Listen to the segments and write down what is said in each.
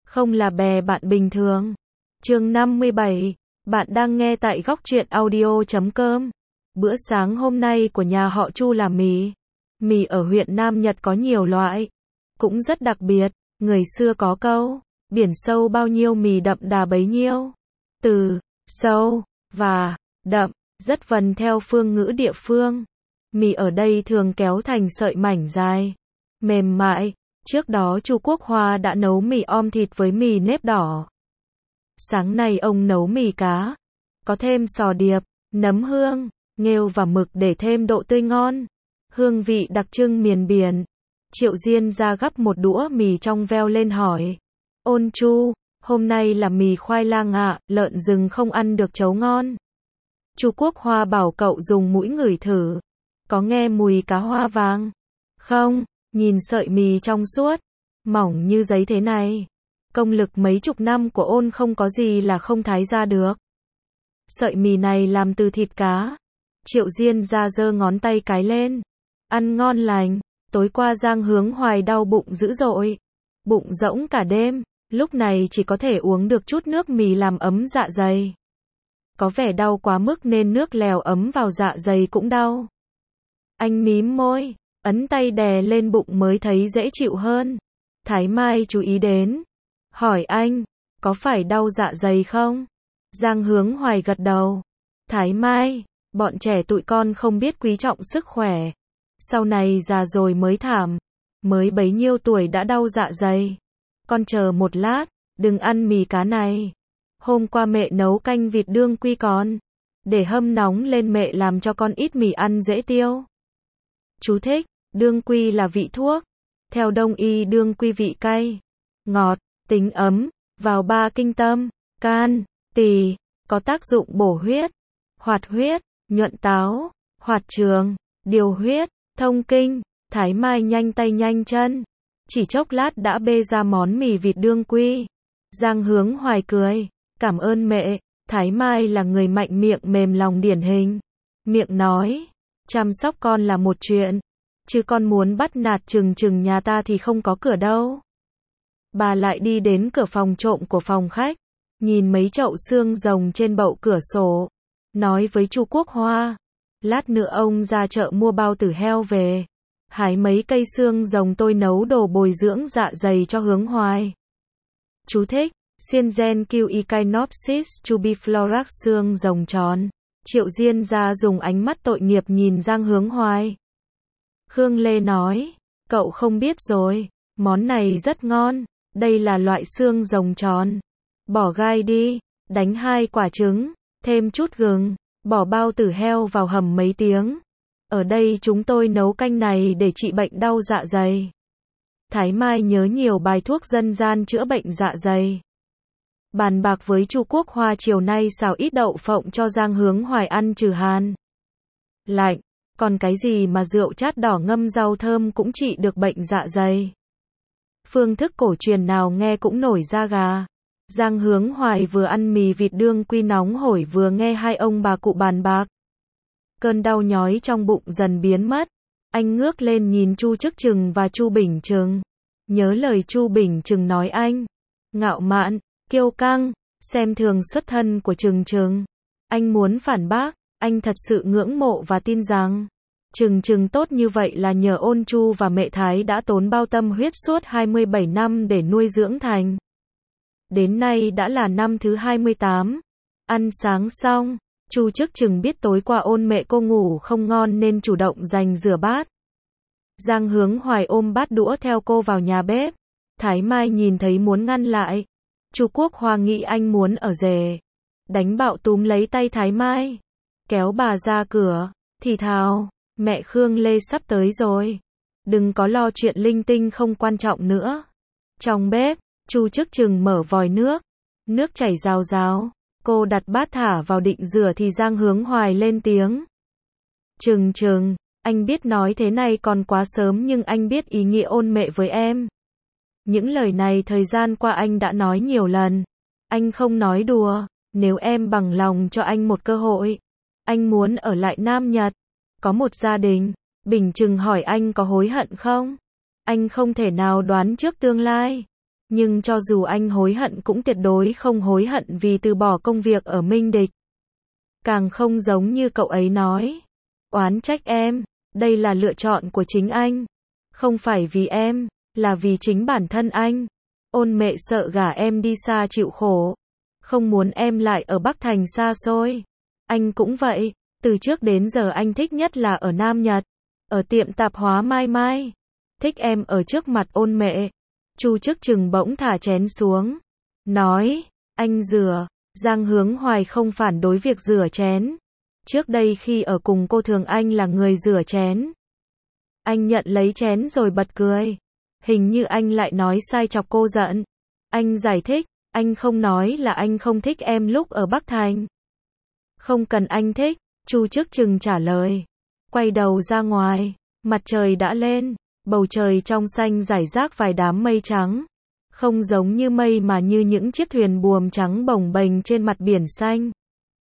không là bè bạn bình thường. Chương 57, bạn đang nghe tại góc truyện audio.com. Bữa sáng hôm nay của nhà họ Chu là mì. Mì ở huyện Nam Nhật có nhiều loại, cũng rất đặc biệt. Người xưa có câu, biển sâu bao nhiêu mì đậm đà bấy nhiêu. Từ sâu và đậm rất vần theo phương ngữ địa phương. Mì ở đây thường kéo thành sợi mảnh dài, mềm mại. Trước đó Chu Quốc Hoa đã nấu mì om thịt với mì nếp đỏ. Sáng nay ông nấu mì cá, có thêm sò điệp, nấm hương, nghêu và mực để thêm độ tươi ngon. Hương vị đặc trưng miền biển. Triệu Diên ra gắp một đũa mì trong veo lên hỏi. Ôn Chu, hôm nay là mì khoai lang ạ, lợn rừng không ăn được chấu ngon. Chu Quốc Hoa bảo cậu dùng mũi ngửi thử. Có nghe mùi cá hoa vàng? Không, nhìn sợi mì trong suốt, mỏng như giấy thế này. Công lực mấy chục năm của Ôn không có gì là không thái ra được. Sợi mì này làm từ thịt cá. Triệu Diên ra giơ ngón tay cái lên. Ăn ngon lành. Tối qua Giang Hướng Hoài đau bụng dữ dội. Bụng rỗng cả đêm, lúc này chỉ có thể uống được chút nước mì làm ấm dạ dày. Có vẻ đau quá mức nên nước lèo ấm vào dạ dày cũng đau. Anh mím môi, ấn tay đè lên bụng mới thấy dễ chịu hơn. Thái Mai chú ý đến, hỏi anh, có phải đau dạ dày không? Giang Hướng Hoài gật đầu. Thái Mai, bọn trẻ tụi con không biết quý trọng sức khỏe. Sau này già rồi mới thảm. Mới bấy nhiêu tuổi đã đau dạ dày. Con chờ một lát, đừng ăn mì cá này. Hôm qua mẹ nấu canh vịt đương quy còn. Để hâm nóng lên mẹ làm cho con ít mì ăn dễ tiêu. Chú thích, đương quy là vị thuốc. Theo Đông y đương quy vị cay, ngọt, tính ấm, vào ba kinh tâm, can, tỳ, có tác dụng bổ huyết, hoạt huyết, nhuận táo, hoạt trường, điều huyết, thông kinh. Thái Mai nhanh tay nhanh chân, chỉ chốc lát đã bê ra món mì vịt đương quy. Giang Hướng Hoài cười, cảm ơn mẹ. Thái Mai là người mạnh miệng mềm lòng điển hình. Miệng nói, chăm sóc con là một chuyện, chứ con muốn bắt nạt chừng nhà ta thì không có cửa đâu. Bà lại đi đến cửa phòng trộm của phòng khách, nhìn mấy chậu xương rồng trên bậu cửa sổ, nói với Chu Quốc Hoa, lát nữa ông ra chợ mua bao tử heo về, hái mấy cây xương rồng tôi nấu đồ bồi dưỡng dạ dày cho Hướng Hoài. Chú thích, Sienzen Q chubiflorax xương rồng tròn. Triệu Diên ra dùng ánh mắt tội nghiệp nhìn Giang Hướng Hoài. Khương Lê nói, cậu không biết rồi, món này rất ngon, đây là loại xương rồng tròn. Bỏ gai đi, đánh 2 quả trứng, thêm chút gừng, bỏ bao tử heo vào hầm mấy tiếng. Ở đây chúng tôi nấu canh này để trị bệnh đau dạ dày. Thái Mai nhớ nhiều bài thuốc dân gian chữa bệnh dạ dày. Bàn bạc với Chu Quốc Hoa chiều nay xào ít đậu phộng cho Giang Hướng Hoài ăn trừ hàn lạnh, còn cái gì mà rượu chát đỏ ngâm rau thơm cũng trị được bệnh dạ dày. Phương thức cổ truyền nào nghe cũng nổi da gà. Giang Hướng Hoài vừa ăn mì vịt đương quy nóng hổi vừa nghe hai ông bà cụ bàn bạc. Cơn đau nhói trong bụng dần biến mất. Anh ngước lên nhìn Chu Chức Trừng và Chu Bình Trừng. Nhớ lời Chu Bình Trừng nói anh ngạo mạn, kiêu căng, xem thường xuất thân của Trừng Trừng. Anh muốn phản bác, anh thật sự ngưỡng mộ và tin rằng Trừng Trừng tốt như vậy là nhờ Ôn Chu và mẹ Thái đã tốn bao tâm huyết suốt 27 năm để nuôi dưỡng thành. Đến nay đã là năm thứ 28. Ăn sáng xong, Chu Chức Trừng biết tối qua Ôn mẹ cô ngủ không ngon nên chủ động giành rửa bát. Giang Hướng Hoài ôm bát đũa theo cô vào nhà bếp. Thái Mai nhìn thấy muốn ngăn lại. Chu Quốc Hoa nghĩ anh muốn ở rể. Đánh bạo túm lấy tay Thái Mai, kéo bà ra cửa, thì thào, mẹ Khương Lê sắp tới rồi. Đừng có lo chuyện linh tinh không quan trọng nữa. Trong bếp, Chu Chức Trừng mở vòi nước. Nước chảy rào rào. Cô đặt bát thả vào định rửa thì Giang Hướng Hoài lên tiếng. Trừng Trừng, anh biết nói thế này còn quá sớm nhưng anh biết ý nghĩa Ôn mẹ với em. Những lời này thời gian qua anh đã nói nhiều lần. Anh không nói đùa, nếu em bằng lòng cho anh một cơ hội. Anh muốn ở lại Nam Nhật, có một gia đình. Bình Trừng hỏi anh có hối hận không? Anh không thể nào đoán trước tương lai. Nhưng cho dù anh hối hận cũng tuyệt đối không hối hận vì từ bỏ công việc ở Minh Địch. Càng không giống như cậu ấy nói. Oán trách em, đây là lựa chọn của chính anh. Không phải vì em, là vì chính bản thân anh. Ôn Mệ sợ gả em đi xa chịu khổ. Không muốn em lại ở Bắc Thành xa xôi. Anh cũng vậy, từ trước đến giờ anh thích nhất là ở Nam Nhật. Ở tiệm tạp hóa Mai Mai. Thích em ở trước mặt Ôn Mệ. Chu Chức Chừng bỗng thả chén xuống. Nói, anh rửa. Giang Hướng Hoài không phản đối việc rửa chén. Trước đây khi ở cùng cô thường anh là người rửa chén. Anh nhận lấy chén rồi bật cười. Hình như anh lại nói sai chọc cô giận. Anh giải thích, anh không nói là anh không thích em lúc ở Bắc Thành. Không cần anh thích, Chu Chức Chừng trả lời. Quay đầu ra ngoài, mặt trời đã lên, bầu trời trong xanh rải rác vài đám mây trắng. Không giống như mây mà như những chiếc thuyền buồm trắng bồng bềnh trên mặt biển xanh.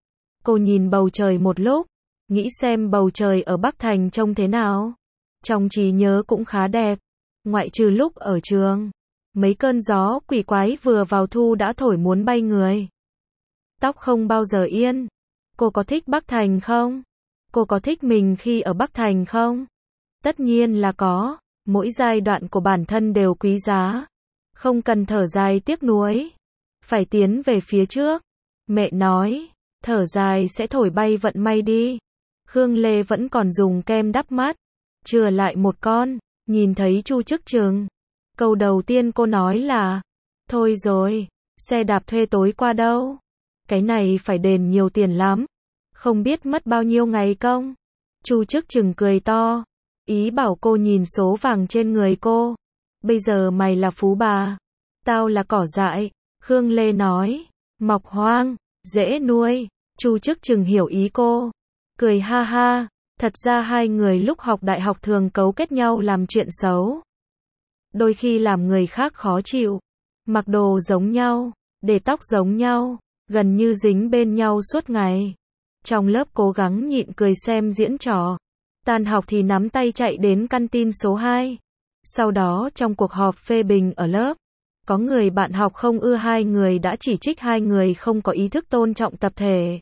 Cô nhìn bầu trời một lúc, nghĩ xem bầu trời ở Bắc Thành trông thế nào. Trong trí nhớ cũng khá đẹp, ngoại trừ lúc ở trường. Mấy cơn gió quỷ quái vừa vào thu đã thổi muốn bay người. Tóc không bao giờ yên. Cô có thích Bắc Thành không? Cô có thích mình khi ở Bắc Thành không? Tất nhiên là có, mỗi giai đoạn của bản thân đều quý giá. Không cần thở dài tiếc nuối. Phải tiến về phía trước. Mẹ nói, thở dài sẽ thổi bay vận may đi. Khương Lê vẫn còn dùng kem đắp mắt. Chừa lại một con, nhìn thấy Chu Chức Chừng. Câu đầu tiên cô nói là, thôi rồi, xe đạp thuê tối qua đâu? Cái này phải đền nhiều tiền lắm. Không biết mất bao nhiêu ngày công. Chu Chức Chừng cười to. Ý bảo cô nhìn số vàng trên người cô. Bây giờ mày là phú bà. Tao là cỏ dại. Khương Lê nói. Mọc hoang, dễ nuôi. Chu Chức Chừng hiểu ý cô. Cười ha ha. Thật ra hai người lúc học đại học thường cấu kết nhau làm chuyện xấu. Đôi khi làm người khác khó chịu. Mặc đồ giống nhau, để tóc giống nhau, gần như dính bên nhau suốt ngày. Trong lớp cố gắng nhịn cười xem diễn trò. Tan học thì nắm tay chạy đến căn tin số 2. Sau đó trong cuộc họp phê bình ở lớp, có người bạn học không ưa hai người đã chỉ trích hai người không có ý thức tôn trọng tập thể.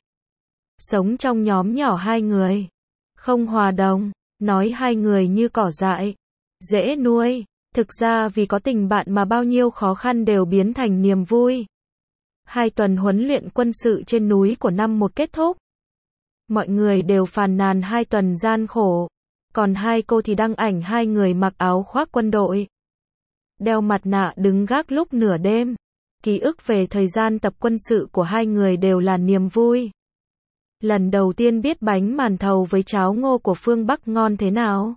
Sống trong nhóm nhỏ hai người, không hòa đồng, nói hai người như cỏ dại, dễ nuôi. Thực ra vì có tình bạn mà bao nhiêu khó khăn đều biến thành niềm vui. 2 tuần huấn luyện quân sự trên núi của năm 1 kết thúc. Mọi người đều phàn nàn 2 tuần gian khổ. Còn hai cô thì đăng ảnh hai người mặc áo khoác quân đội. Đeo mặt nạ đứng gác lúc nửa đêm. Ký ức về thời gian tập quân sự của hai người đều là niềm vui. Lần đầu tiên biết bánh màn thầu với cháo ngô của phương Bắc ngon thế nào.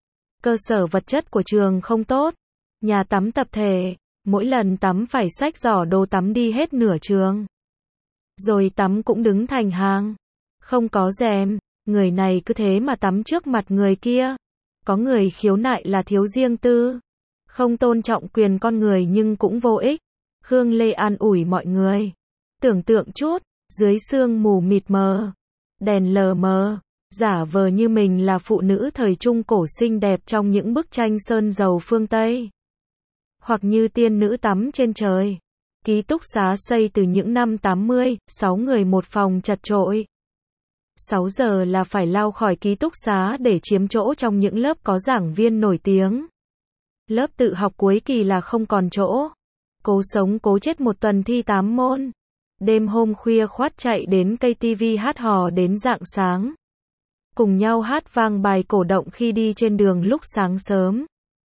Cơ sở vật chất của trường không tốt. Nhà tắm tập thể, mỗi lần tắm phải xách giỏ đồ tắm đi hết nửa trường. Rồi tắm cũng đứng thành hàng. Không có rèm, người này cứ thế mà tắm trước mặt người kia. Có người khiếu nại là thiếu riêng tư. Không tôn trọng quyền con người nhưng cũng vô ích. Khương Lê an ủi mọi người. Tưởng tượng chút, dưới sương mù mịt mờ, đèn lờ mờ, giả vờ như mình là phụ nữ thời Trung Cổ xinh đẹp trong những bức tranh sơn dầu phương Tây. Hoặc như tiên nữ tắm trên trời. Ký túc xá xây từ những năm 80, 6 người một phòng chật chội. 6 giờ là phải lao khỏi ký túc xá để chiếm chỗ trong những lớp có giảng viên nổi tiếng. Lớp tự học cuối kỳ là không còn chỗ. Cố sống cố chết một tuần thi 8 môn. Đêm hôm khuya khoắt chạy đến cây tivi hát hò đến rạng sáng. Cùng nhau hát vang bài cổ động khi đi trên đường lúc sáng sớm.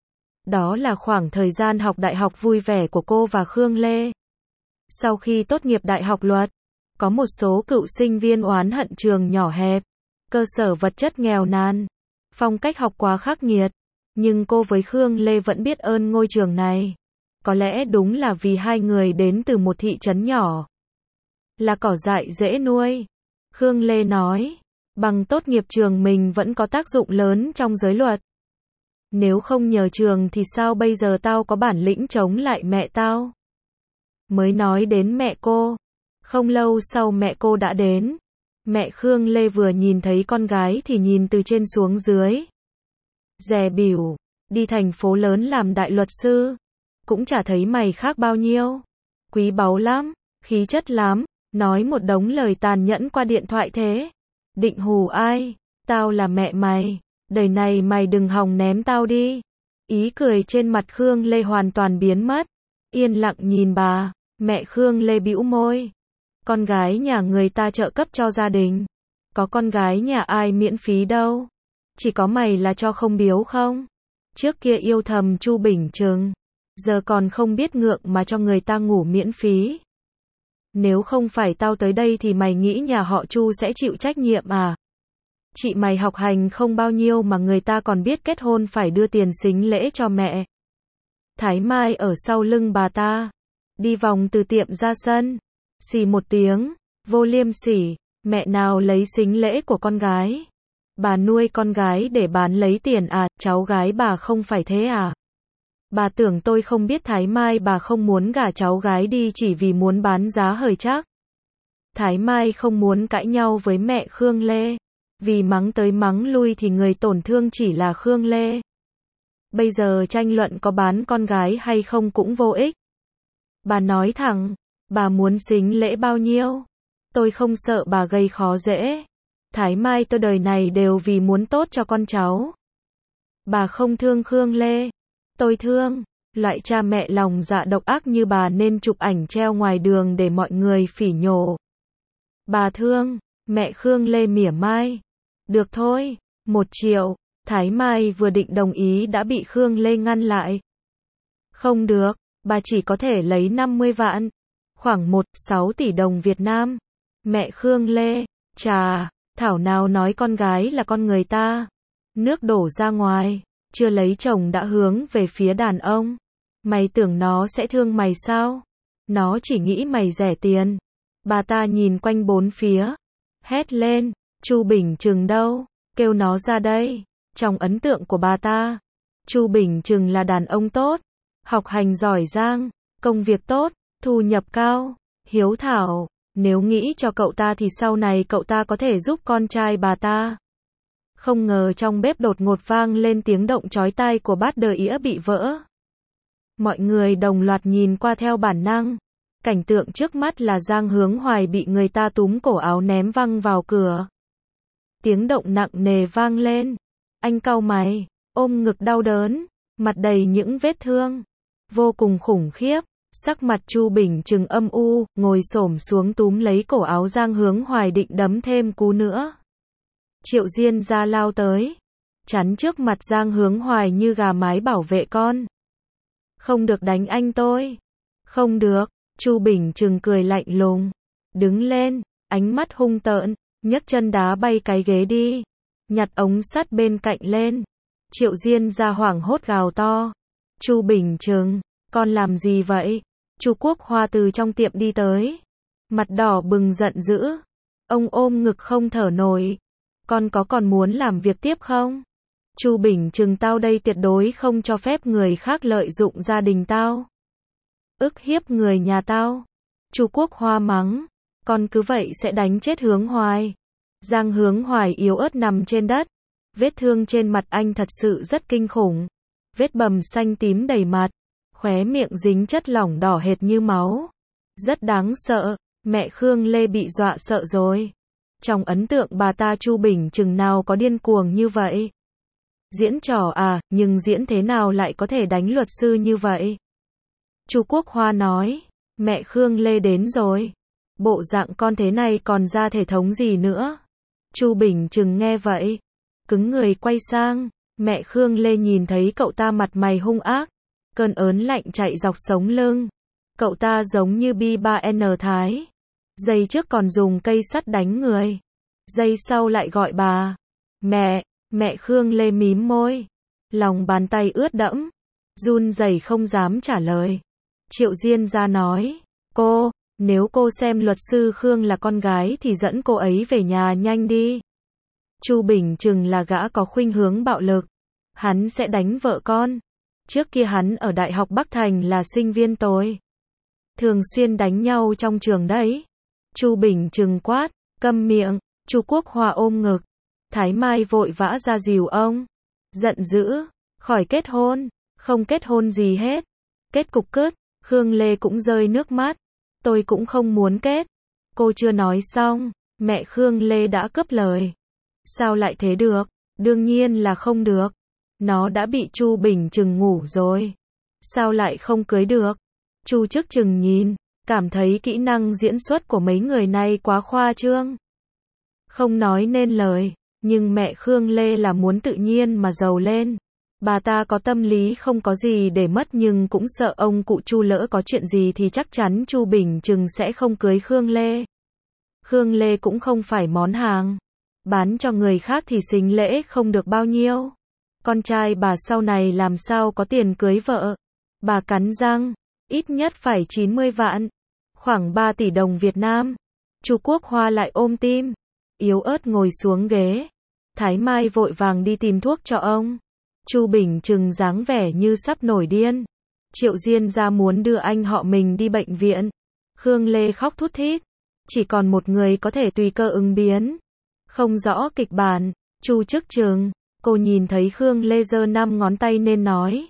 Đó là khoảng thời gian học đại học vui vẻ của cô và Khương Lê. Sau khi tốt nghiệp đại học luật, có một số cựu sinh viên oán hận trường nhỏ hẹp, cơ sở vật chất nghèo nàn, phong cách học quá khắc nghiệt. Nhưng cô với Khương Lê vẫn biết ơn ngôi trường này. Có lẽ đúng là vì hai người đến từ một thị trấn nhỏ. Là cỏ dại dễ nuôi. Khương Lê nói, bằng tốt nghiệp trường mình vẫn có tác dụng lớn trong giới luật. Nếu không nhờ trường thì sao bây giờ tao có bản lĩnh chống lại mẹ tao? Mới nói đến mẹ cô. Không lâu sau mẹ cô đã đến. Mẹ Khương Lê vừa nhìn thấy con gái thì nhìn từ trên xuống dưới. Dè bỉu, đi thành phố lớn làm đại luật sư. cũng chả thấy mày khác bao nhiêu. Quý báu lắm, khí chất lắm, nói một đống lời tàn nhẫn qua điện thoại thế. Định hù ai? Tao là mẹ mày, đời này mày đừng hòng ném tao đi. Ý cười trên mặt Khương Lê hoàn toàn biến mất. Yên lặng nhìn bà, mẹ Khương Lê bĩu môi. Con gái nhà người ta trợ cấp cho gia đình. Có con gái nhà ai miễn phí đâu. Chỉ có mày là cho không biếu không? Trước kia yêu thầm Chu Bình Trừng, giờ còn không biết ngượng mà cho người ta ngủ miễn phí. Nếu không phải tao tới đây thì mày nghĩ nhà họ Chu sẽ chịu trách nhiệm à? Chị mày học hành không bao nhiêu mà người ta còn biết kết hôn phải đưa tiền sính lễ cho mẹ. Thái Mai ở sau lưng bà ta, đi vòng từ tiệm ra sân, xì một tiếng, vô liêm sỉ, mẹ nào lấy sính lễ của con gái. Bà nuôi con gái để bán lấy tiền à, cháu gái bà không phải thế à? Bà tưởng tôi không biết Thái Mai bà không muốn gả cháu gái đi chỉ vì muốn bán giá hời chắc. Thái Mai không muốn cãi nhau với mẹ Khương Lê, vì mắng tới mắng lui thì người tổn thương chỉ là Khương Lê. Bây giờ tranh luận có bán con gái hay không cũng vô ích. Bà nói thẳng, bà muốn sính lễ bao nhiêu? Tôi không sợ bà gây khó dễ. Thái Mai tôi đời này đều vì muốn tốt cho con cháu. Bà không thương Khương Lê. Tôi thương. Loại cha mẹ lòng dạ độc ác như bà nên chụp ảnh treo ngoài đường để mọi người phỉ nhổ. Bà thương. Mẹ Khương Lê mỉa mai. Được thôi, 1 triệu. Thái Mai vừa định đồng ý đã bị Khương Lê ngăn lại. Không được, bà chỉ có thể lấy 50 vạn. Khoảng 1,6 tỷ đồng Việt Nam. Mẹ Khương Lê, chà, thảo nào nói con gái là con người ta. Nước đổ ra ngoài, chưa lấy chồng đã hướng về phía đàn ông. Mày tưởng nó sẽ thương mày sao? Nó chỉ nghĩ mày rẻ tiền. Bà ta nhìn quanh bốn phía, hét lên, Chu Bình Trừng đâu? Kêu nó ra đây. Trong ấn tượng của bà ta, Chu Bình Trừng là đàn ông tốt, học hành giỏi giang, công việc tốt, thu nhập cao, hiếu thảo. Nếu nghĩ cho cậu ta thì sau này cậu ta có thể giúp con trai bà ta. Không ngờ trong bếp đột ngột vang lên tiếng động chói tai của bát đờ ĩa bị vỡ. Mọi người đồng loạt nhìn qua theo bản năng. Cảnh tượng trước mắt là Giang Hướng Hoài bị người ta túm cổ áo ném văng vào cửa. Tiếng động nặng nề vang lên. Anh cau mày, ôm ngực đau đớn, mặt đầy những vết thương. Vô cùng khủng khiếp. Sắc mặt Chu Bình Trừng âm u, ngồi xổm xuống túm lấy cổ áo Giang Hướng Hoài định đấm thêm cú nữa. Triệu Diên ra lao tới, chắn trước mặt Giang Hướng Hoài như gà mái bảo vệ con. Không được đánh anh tôi. Không được, Chu Bình Trừng cười lạnh lùng. Đứng lên, ánh mắt hung tợn, nhấc chân đá bay cái ghế đi. Nhặt ống sắt bên cạnh lên. Triệu Diên ra hoảng hốt gào to. Chu Bình Trừng, con làm gì vậy? Chu Quốc Hoa từ trong tiệm đi tới. Mặt đỏ bừng giận dữ. Ông ôm ngực không thở nổi. Con có còn muốn làm việc tiếp không? Chu Bình Trừng tao đây tuyệt đối không cho phép người khác lợi dụng gia đình tao. Ức hiếp người nhà tao. Chu Quốc Hoa mắng. Con cứ vậy sẽ đánh chết Hướng Hoài. Giang Hướng Hoài yếu ớt nằm trên đất. Vết thương trên mặt anh thật sự rất kinh khủng. Vết bầm xanh tím đầy mặt. Khóe miệng dính chất lỏng đỏ hệt như máu. Rất đáng sợ. Mẹ Khương Lê bị dọa sợ rồi. Trong ấn tượng bà ta Chu Bình Trừng nào có điên cuồng như vậy. Diễn trò à, nhưng diễn thế nào lại có thể đánh luật sư như vậy? Chu Quốc Hoa nói. Mẹ Khương Lê đến rồi. Bộ dạng con thế này còn ra thể thống gì nữa? Chu Bình Trừng nghe vậy, cứng người quay sang. Mẹ Khương Lê nhìn thấy cậu ta mặt mày hung ác. Cơn ớn lạnh chạy dọc sống lưng. Cậu ta giống như B3N Thái. Giây trước còn dùng cây sắt đánh người. Giây sau lại gọi bà. Mẹ, mẹ Khương Lê mím môi. Lòng bàn tay ướt đẫm. Run rẩy không dám trả lời. Triệu Diên ra nói. Cô, nếu cô xem luật sư Khương là con gái thì dẫn cô ấy về nhà nhanh đi. Chu Bình Trừng là gã có khuynh hướng bạo lực. Hắn sẽ đánh vợ con. Trước kia hắn ở Đại học Bắc Thành là sinh viên tồi. Thường xuyên đánh nhau trong trường đấy. Chu Bình Trừng quát, câm miệng. Chu Quốc Hoa ôm ngực. Thái Mai vội vã ra dìu ông. Giận dữ, khỏi kết hôn, không kết hôn gì hết. Kết cục cứt, Khương Lê cũng rơi nước mắt. Tôi cũng không muốn kết. Cô chưa nói xong, mẹ Khương Lê đã cướp lời. Sao lại thế được? Đương nhiên là không được. Nó đã bị Chu Bình Trừng ngủ rồi. Sao lại không cưới được? Chu Chức Trừng nhìn, cảm thấy kỹ năng diễn xuất của mấy người này quá khoa trương. Không nói nên lời, nhưng mẹ Khương Lê là muốn tự nhiên mà giàu lên. Bà ta có tâm lý không có gì để mất nhưng cũng sợ ông cụ Chu lỡ có chuyện gì thì chắc chắn Chu Bình Trừng sẽ không cưới Khương Lê. Khương Lê cũng không phải món hàng. Bán cho người khác thì xính lễ không được bao nhiêu. Con trai bà sau này làm sao có tiền cưới vợ. Bà cắn răng, ít nhất phải 90 vạn. Khoảng 3 tỷ đồng Việt Nam. Chu Quốc Hoa lại ôm tim. Yếu ớt ngồi xuống ghế. Thái Mai vội vàng đi tìm thuốc cho ông. Chu Bình Trừng dáng vẻ như sắp nổi điên. Triệu Diên ra muốn đưa anh họ mình đi bệnh viện. Khương Lê khóc thút thít. Chỉ còn một người có thể tùy cơ ứng biến. Không rõ kịch bản. Chu Chức Trừng. Cô nhìn thấy Khương Lê giơ 5 ngón tay nên nói.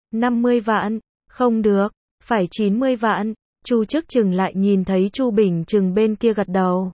50 vạn. Không được. Phải 90 vạn. Chu Chức Trừng lại nhìn thấy Chu Bình Trừng bên kia gật đầu.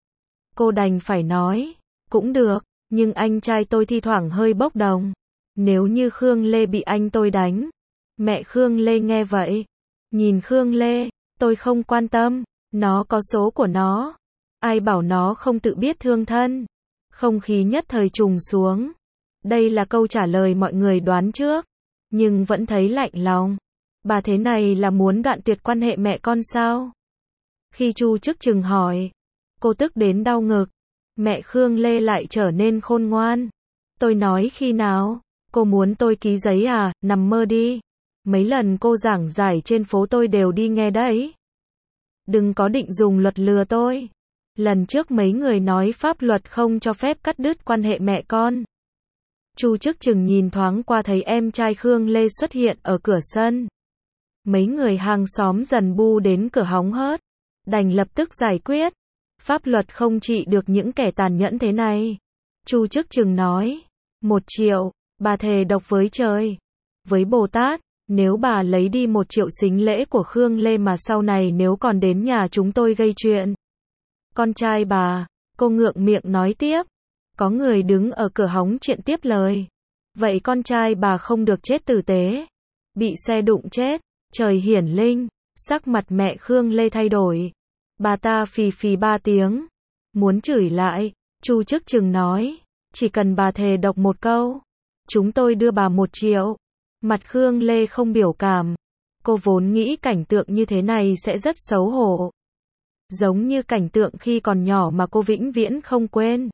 Cô đành phải nói. Cũng được. Nhưng anh trai tôi thi thoảng hơi bốc đồng. Nếu như Khương Lê bị anh tôi đánh. Mẹ Khương Lê nghe vậy. Nhìn Khương Lê. Tôi không quan tâm. Nó có số của nó. Ai bảo nó không tự biết thương thân. Không khí nhất thời trùng xuống. Đây là câu trả lời mọi người đoán trước. Nhưng vẫn thấy lạnh lòng. Bà thế này là muốn đoạn tuyệt quan hệ mẹ con sao? Khi Chu Chức Trừng hỏi. Cô tức đến đau ngực. Mẹ Khương Lê lại trở nên khôn ngoan. Tôi nói khi nào? Cô muốn tôi ký giấy à? Nằm mơ đi. Mấy lần cô giảng giải trên phố tôi đều đi nghe đấy. Đừng có định dùng luật lừa tôi. Lần trước mấy người nói pháp luật không cho phép cắt đứt quan hệ mẹ con. Chu Chức Trừng nhìn thoáng qua thấy em trai Khương Lê xuất hiện ở cửa sân. Mấy người hàng xóm dần bu đến cửa hóng hớt. Đành lập tức giải quyết. Pháp luật không trị được những kẻ tàn nhẫn thế này. Chu Chức Trừng nói. 1 triệu. Bà thề độc với trời. Với Bồ Tát. Nếu bà lấy đi 1 triệu sính lễ của Khương Lê mà sau này nếu còn đến nhà chúng tôi gây chuyện. Con trai bà. Cô ngượng miệng nói tiếp. Có người đứng ở cửa hóng chuyện tiếp lời. Vậy con trai bà không được chết tử tế. Bị xe đụng chết. Trời hiển linh. Sắc mặt mẹ Khương Lê thay đổi. Bà ta phì phì 3 tiếng. Muốn chửi lại. Chu Chức Trừng nói. Chỉ cần bà thề độc 1 câu. Chúng tôi đưa bà 1 triệu. Mặt Khương Lê không biểu cảm. Cô vốn nghĩ cảnh tượng như thế này sẽ rất xấu hổ. Giống như cảnh tượng khi còn nhỏ mà cô vĩnh viễn không quên.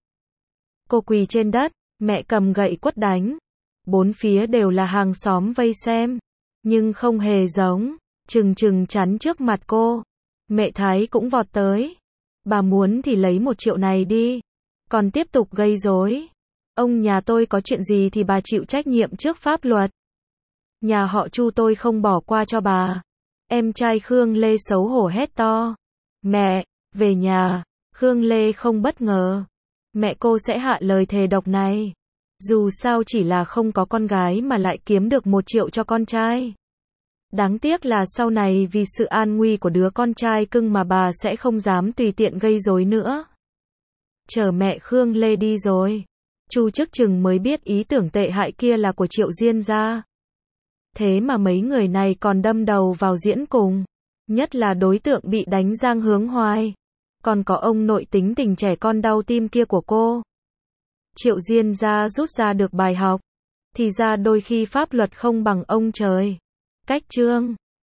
Cô quỳ trên đất, mẹ cầm gậy quất đánh. 4 phía đều là hàng xóm vây xem. Nhưng không hề giống. Trừng Trừng chắn trước mặt cô. Mẹ Thái cũng vọt tới. Bà muốn thì lấy 1 triệu này đi. Còn tiếp tục gây rối. Ông nhà tôi có chuyện gì thì bà chịu trách nhiệm trước pháp luật. Nhà họ Chu tôi không bỏ qua cho bà. Em trai Khương Lê xấu hổ hét to. Mẹ, về nhà. Khương Lê không bất ngờ. Mẹ cô sẽ hạ lời thề độc này. Dù sao chỉ là không có con gái mà lại kiếm được 1 triệu cho con trai. Đáng tiếc là sau này vì sự an nguy của đứa con trai cưng mà bà sẽ không dám tùy tiện gây rối nữa. Chờ mẹ Khương Lê đi rồi. Chu Chức Trừng mới biết ý tưởng tệ hại kia là của Triệu Diên gia. Thế mà mấy người này còn đâm đầu vào diễn cùng. Nhất là đối tượng bị đánh Giang Hướng Hoài. Còn có ông nội tính tình trẻ con đau tim kia của cô. Triệu Diên gia rút ra được bài học. Thì ra đôi khi pháp luật không bằng ông trời. Cách chương